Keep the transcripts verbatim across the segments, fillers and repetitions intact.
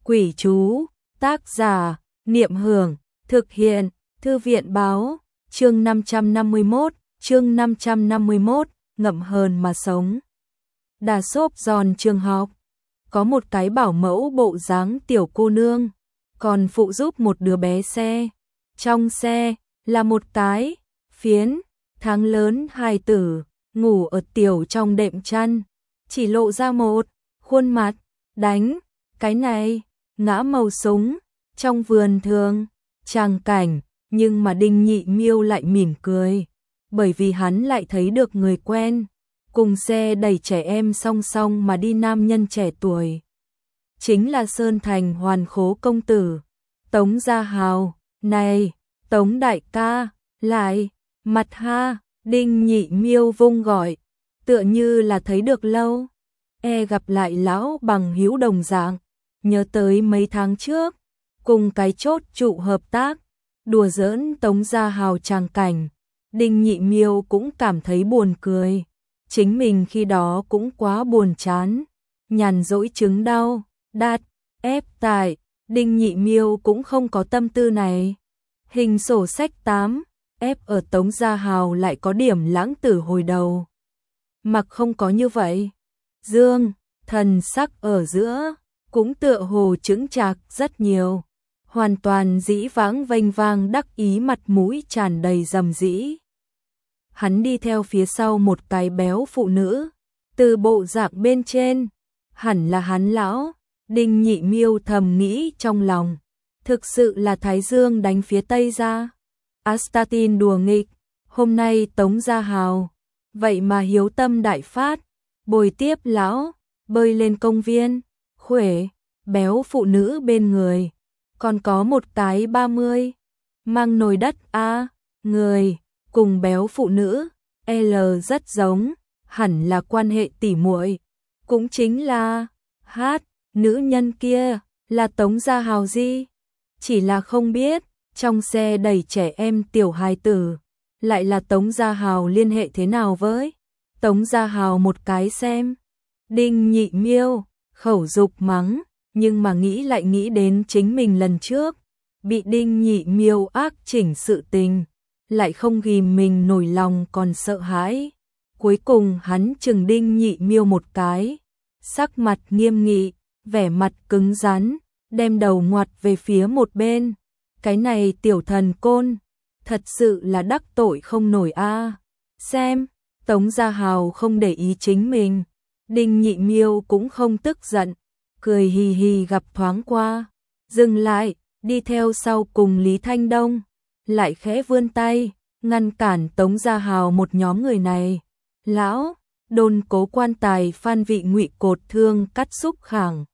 Quỷ chú, tác giả, Niệm Hưởng, thực hiện, Thư viện báo, chương năm trăm năm mươi mốt, chương năm trăm năm mươi mốt, ngậm hờn mà sống. Đà xốp giòn trường học, có một cái bảo mẫu bộ dáng tiểu cô nương, còn phụ giúp một đứa bé xe. Trong xe là một cái phiến, tháng lớn hài tử, ngủ ở tiểu trong đệm chăn, chỉ lộ ra một khuôn mặt, đánh, cái này, ngã màu súng, trong vườn thường, tràng cảnh, nhưng mà Đinh Nhị Miêu lại mỉm cười, bởi vì hắn lại thấy được người quen, cùng xe đẩy trẻ em song song mà đi nam nhân trẻ tuổi. Chính là Sơn Thành Hoàn Khố công tử, Tống Gia Hào, này, Tống đại ca, lại, mặt ha, Đinh Nhị Miêu vung gọi, tựa như là thấy được lâu, e gặp lại lão bằng hữu đồng dạng, nhớ tới mấy tháng trước, cùng cái chốt trụ hợp tác, đùa giỡn Tống Gia Hào tràng cảnh, Đinh Nhị Miêu cũng cảm thấy buồn cười, chính mình khi đó cũng quá buồn chán, nhàn rỗi chứng đau, đạt, ép tại, Đinh Nhị Miêu cũng không có tâm tư này. Hình sổ sách tám, ép ở Tống Gia Hào lại có điểm lãng tử hồi đầu. Mặc không có như vậy. Dương, thần sắc ở giữa, cũng tựa hồ chững chạc rất nhiều. Hoàn toàn dĩ vãng vênh vang đắc ý, mặt mũi tràn đầy rầm rĩ. Hắn đi theo phía sau một cái béo phụ nữ, từ bộ dạng bên trên, hẳn là hắn lão. Đinh Nhị Miêu thầm nghĩ trong lòng, thực sự là Thái Dương đánh phía Tây ra. Astatin đùa nghịch, hôm nay Tống Gia Hào, vậy mà hiếu tâm đại phát, bồi tiếp lão, bơi lên công viên, khuể, béo phụ nữ bên người, còn có một cái ba mươi, mang nồi đất a người, cùng béo phụ nữ, L rất giống, hẳn là quan hệ tỉ muội, cũng chính là, hát, nữ nhân kia, là Tống Gia Hào gì? Chỉ là không biết, trong xe đầy trẻ em tiểu hài tử, lại là Tống Gia Hào liên hệ thế nào với Tống Gia Hào một cái xem. Đinh Nhị Miêu, khẩu dục mắng, nhưng mà nghĩ lại nghĩ đến chính mình lần trước, bị Đinh Nhị Miêu ác chỉnh sự tình, lại không ghìm mình nổi lòng còn sợ hãi. Cuối cùng hắn chừng Đinh Nhị Miêu một cái, sắc mặt nghiêm nghị, vẻ mặt cứng rắn, đem đầu ngoặt về phía một bên. Cái này tiểu thần côn, thật sự là đắc tội không nổi a. Xem, Tống Gia Hào không để ý chính mình, Đinh Nhị Miêu cũng không tức giận, cười hì hì gặp thoáng qua, dừng lại, đi theo sau cùng Lý Thanh Đông, lại khẽ vươn tay, ngăn cản Tống Gia Hào một nhóm người này. Lão, đôn cố quan tài Phan Vị Ngụy cột thương cắt xúc khảng.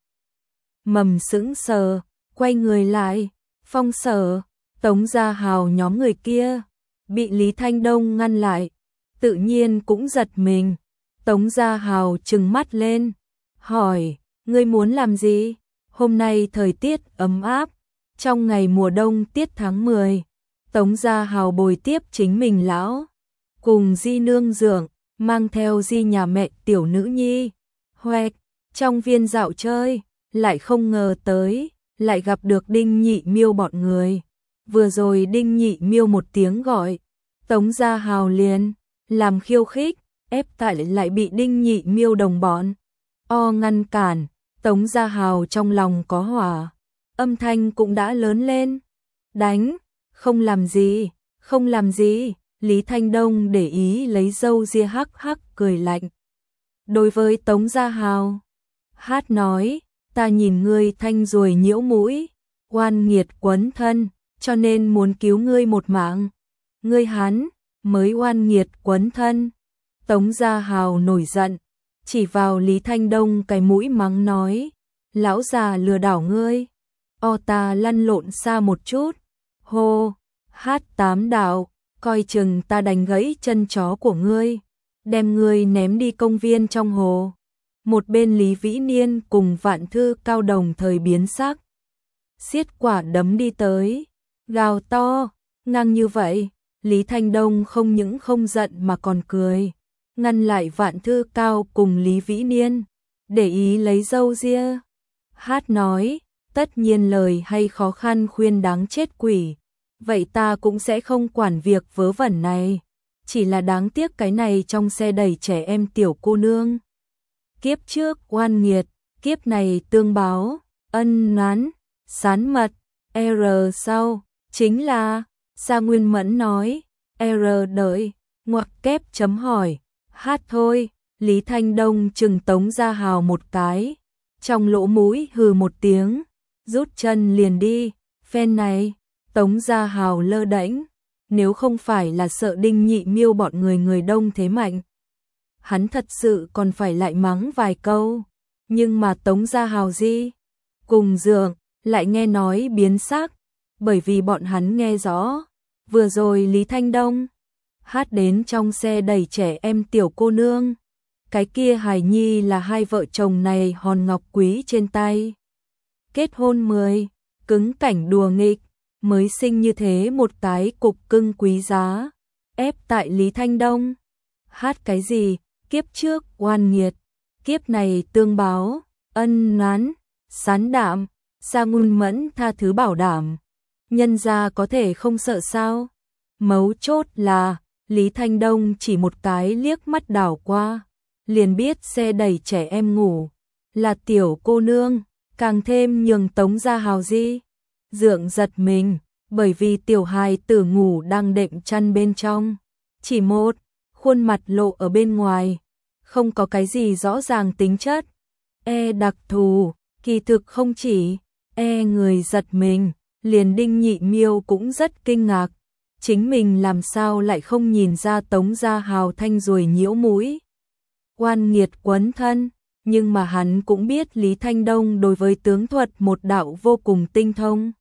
Mầm sững sờ, quay người lại, Phong Sở, Tống Gia Hào nhóm người kia, bị Lý Thanh Đông ngăn lại, tự nhiên cũng giật mình. Tống Gia Hào trừng mắt lên, hỏi, ngươi muốn làm gì? Hôm nay thời tiết ấm áp, trong ngày mùa đông tiết tháng mười, Tống Gia Hào bồi tiếp chính mình lão, cùng Di nương dưỡng, mang theo Di nhà mẹ tiểu nữ nhi, hoẹt, trong viên dạo chơi, lại không ngờ tới, lại gặp được Đinh Nhị Miêu bọn người. Vừa rồi Đinh Nhị Miêu một tiếng gọi, Tống Gia Hào liền làm khiêu khích, ép tại lại bị Đinh Nhị Miêu đồng bọn o ngăn cản. Tống Gia Hào trong lòng có hỏa, âm thanh cũng đã lớn lên, đánh, không làm gì, không làm gì. Lý Thanh Đông để ý lấy râu ria hắc hắc cười lạnh. Đối với Tống Gia Hào, hát nói, ta nhìn ngươi thanh ruồi nhiễu mũi, oan nghiệt quấn thân, cho nên muốn cứu ngươi một mạng. Ngươi hắn, mới oan nghiệt quấn thân. Tống Gia Hào nổi giận, chỉ vào Lý Thanh Đông cái mũi mắng nói, lão già lừa đảo ngươi, o ta lăn lộn xa một chút. Hô, hát tám đạo, coi chừng ta đánh gãy chân chó của ngươi, đem ngươi ném đi công viên trong hồ. Một bên Lý Vĩ Niên cùng Vạn Thư Cao đồng thời biến sắc, xiết quả đấm đi tới, gào to, ngang như vậy. Lý Thanh Đông không những không giận mà còn cười, ngăn lại Vạn Thư Cao cùng Lý Vĩ Niên, để ý lấy râu ria. Hát nói, tất nhiên lời hay khó khăn khuyên đáng chết quỷ. Vậy ta cũng sẽ không quản việc vớ vẩn này. Chỉ là đáng tiếc cái này trong xe đẩy trẻ em tiểu cô nương. Kiếp trước oan nghiệt, kiếp này tương báo, ân oán, sán mật, R sau, chính là, Sa Nguyên Mẫn nói, R đợi, ngoặc kép chấm hỏi, hát thôi, Lý Thanh Đông chừng Tống Gia Hào một cái, trong lỗ mũi hừ một tiếng, rút chân liền đi, phen này, Tống Gia Hào lơ đễnh, nếu không phải là sợ Đinh Nhị Miêu bọn người người đông thế mạnh. Hắn thật sự còn phải lại mắng vài câu, nhưng mà Tống Gia Hào gì? Cùng Dượng, lại nghe nói biến sắc, bởi vì bọn hắn nghe rõ, vừa rồi Lý Thanh Đông hát đến trong xe đẩy trẻ em tiểu cô nương. Cái kia hài nhi là hai vợ chồng này hòn ngọc quý trên tay. Kết hôn mười, cứng cảnh đùa nghịch, mới sinh như thế một cái cục cưng quý giá, ép tại Lý Thanh Đông. Hát cái gì, kiếp trước oan nghiệt, kiếp này tương báo, ân oán, sán đạm, Sa Nguyên Mẫn tha thứ bảo đảm. Nhân gia có thể không sợ sao? Mấu chốt là, Lý Thanh Đông chỉ một cái liếc mắt đảo qua, liền biết xe đẩy trẻ em ngủ, là tiểu cô nương, càng thêm nhường Tống Gia Hào di. Dượng giật mình, bởi vì tiểu hài tử ngủ đang đệm chăn bên trong. Chỉ một, khuôn mặt lộ ở bên ngoài, không có cái gì rõ ràng tính chất. E đặc thù, kỳ thực không chỉ, e người giật mình, liền Đinh Nhị Miêu cũng rất kinh ngạc. Chính mình làm sao lại không nhìn ra Tống Gia Hào thanh ruồi nhiễu mũi. Oan nghiệt quấn thân, nhưng mà hắn cũng biết Lý Thanh Đông đối với tướng thuật một đạo vô cùng tinh thông.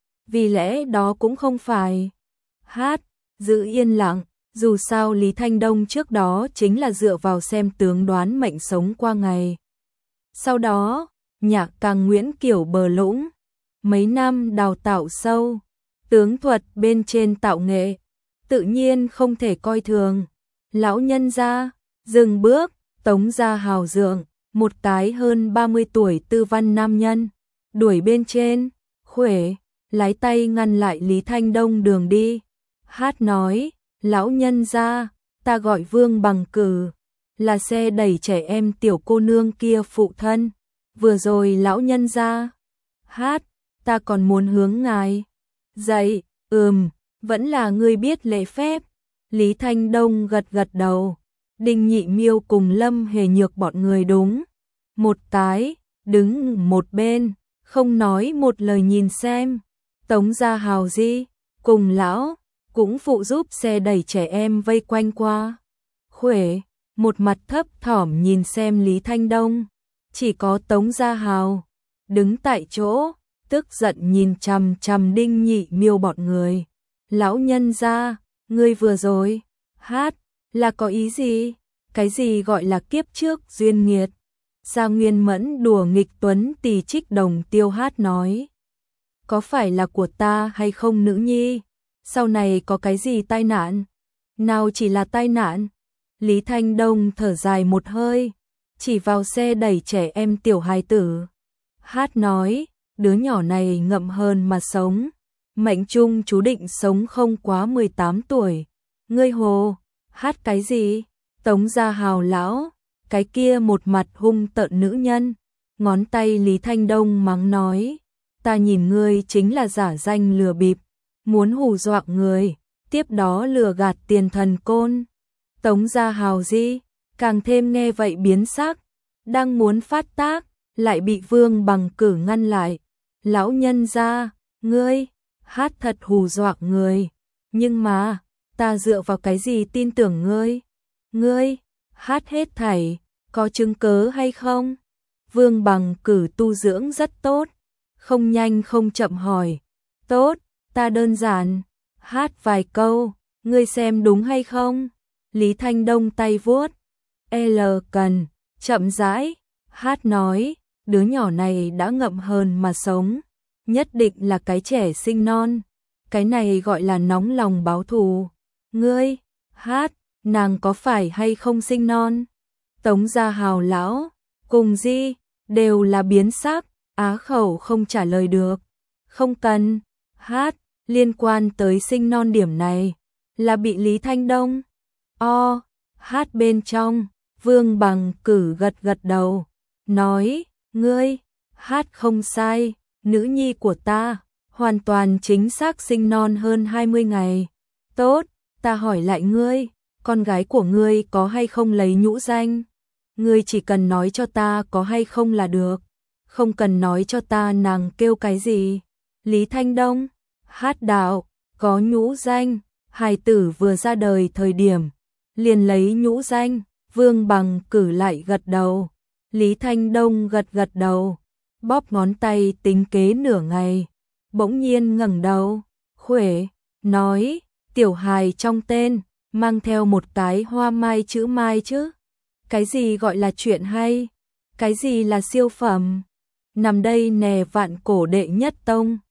Vì lẽ đó cũng không phải hát, giữ yên lặng, dù sao Lý Thanh Đông trước đó chính là dựa vào xem tướng đoán mệnh sống qua ngày. Sau đó, nhạc càng Nguyễn Kiểu bờ lũng, mấy năm đào tạo sâu, tướng thuật bên trên tạo nghệ, tự nhiên không thể coi thường. Lão nhân gia, dừng bước, Tống Gia Hào Dượng, một cái hơn ba mươi tuổi tư văn nam nhân, đuổi bên trên, khuể, lái tay ngăn lại Lý Thanh Đông đường đi. Hát nói, lão nhân gia, ta gọi Vương Bằng Cử, là xe đẩy trẻ em tiểu cô nương kia phụ thân. Vừa rồi lão nhân gia, hát, ta còn muốn hướng ngài dậy, ừm, vẫn là ngươi biết lễ phép. Lý Thanh Đông gật gật đầu. Đinh Nhị Miêu cùng Lâm Hề Nhược bọn người đúng một cái, đứng một bên, không nói một lời nhìn xem. Tống Gia Hào di, cùng lão, cũng phụ giúp xe đẩy trẻ em vây quanh qua. Khuể, một mặt thấp thỏm nhìn xem Lý Thanh Đông. Chỉ có Tống Gia Hào, đứng tại chỗ, tức giận nhìn chằm chằm Đinh Nhị Miêu bọn người. Lão nhân gia, ngươi vừa rồi, hát, là có ý gì? Cái gì gọi là kiếp trước duyên nghiệt? Sa Nguyên Mẫn đùa nghịch tuấn tì trích đồng tiêu hát nói. Có phải là của ta hay không nữ nhi? Sau này có cái gì tai nạn? Nào chỉ là tai nạn? Lý Thanh Đông thở dài một hơi, chỉ vào xe đẩy trẻ em tiểu hài tử. Hát nói, đứa nhỏ này ngậm hơn mà sống. Mệnh chung chú định sống không quá mười tám tuổi. Ngươi hồ, hát cái gì? Tống Gia Hào lão, cái kia một mặt hung tợn nữ nhân. Ngón tay Lý Thanh Đông mắng nói, ta nhìn ngươi chính là giả danh lừa bịp, muốn hù dọa người, tiếp đó lừa gạt tiền thần côn. Tống Gia Hào gì, càng thêm nghe vậy biến sắc, đang muốn phát tác, lại bị Vương Bằng Cử ngăn lại. Lão nhân gia, ngươi, hát thật hù dọa người, nhưng mà, ta dựa vào cái gì tin tưởng ngươi? Ngươi, hát hết thảy, có chứng cớ hay không? Vương Bằng Cử tu dưỡng rất tốt, không nhanh không chậm hỏi. Tốt, ta đơn giản, hát vài câu, ngươi xem đúng hay không? Lý Thanh Đông tay vuốt, L cần, chậm rãi, hát nói, đứa nhỏ này đã ngậm hơn mà sống, nhất định là cái trẻ sinh non, cái này gọi là nóng lòng báo thù. Ngươi, hát, nàng có phải hay không sinh non? Tống Gia Hào lão, cùng di, đều là biến sắc, Á Khẩu không trả lời được. Không cần. Hát, liên quan tới sinh non điểm này. Là bị Lý Thanh Đông. O, hát bên trong. Vương Bằng Cử gật gật đầu. Nói, ngươi, hát không sai. Nữ nhi của ta, hoàn toàn chính xác sinh non hơn hai mươi ngày. Tốt, ta hỏi lại ngươi, con gái của ngươi có hay không lấy nhũ danh? Ngươi chỉ cần nói cho ta có hay không là được, không cần nói cho ta nàng kêu cái gì. Lý Thanh Đông, hát đạo, có nhũ danh, hài tử vừa ra đời thời điểm, liền lấy nhũ danh. Vương Bằng Cử lại gật đầu. Lý Thanh Đông gật gật đầu, bóp ngón tay tính kế nửa ngày, bỗng nhiên ngẩng đầu, khuể, nói, tiểu hài trong tên, mang theo một cái hoa mai chữ Mai chứ. Cái gì gọi là chuyện hay? Cái gì là siêu phẩm? Nằm đây nè vạn cổ đệ nhất tông.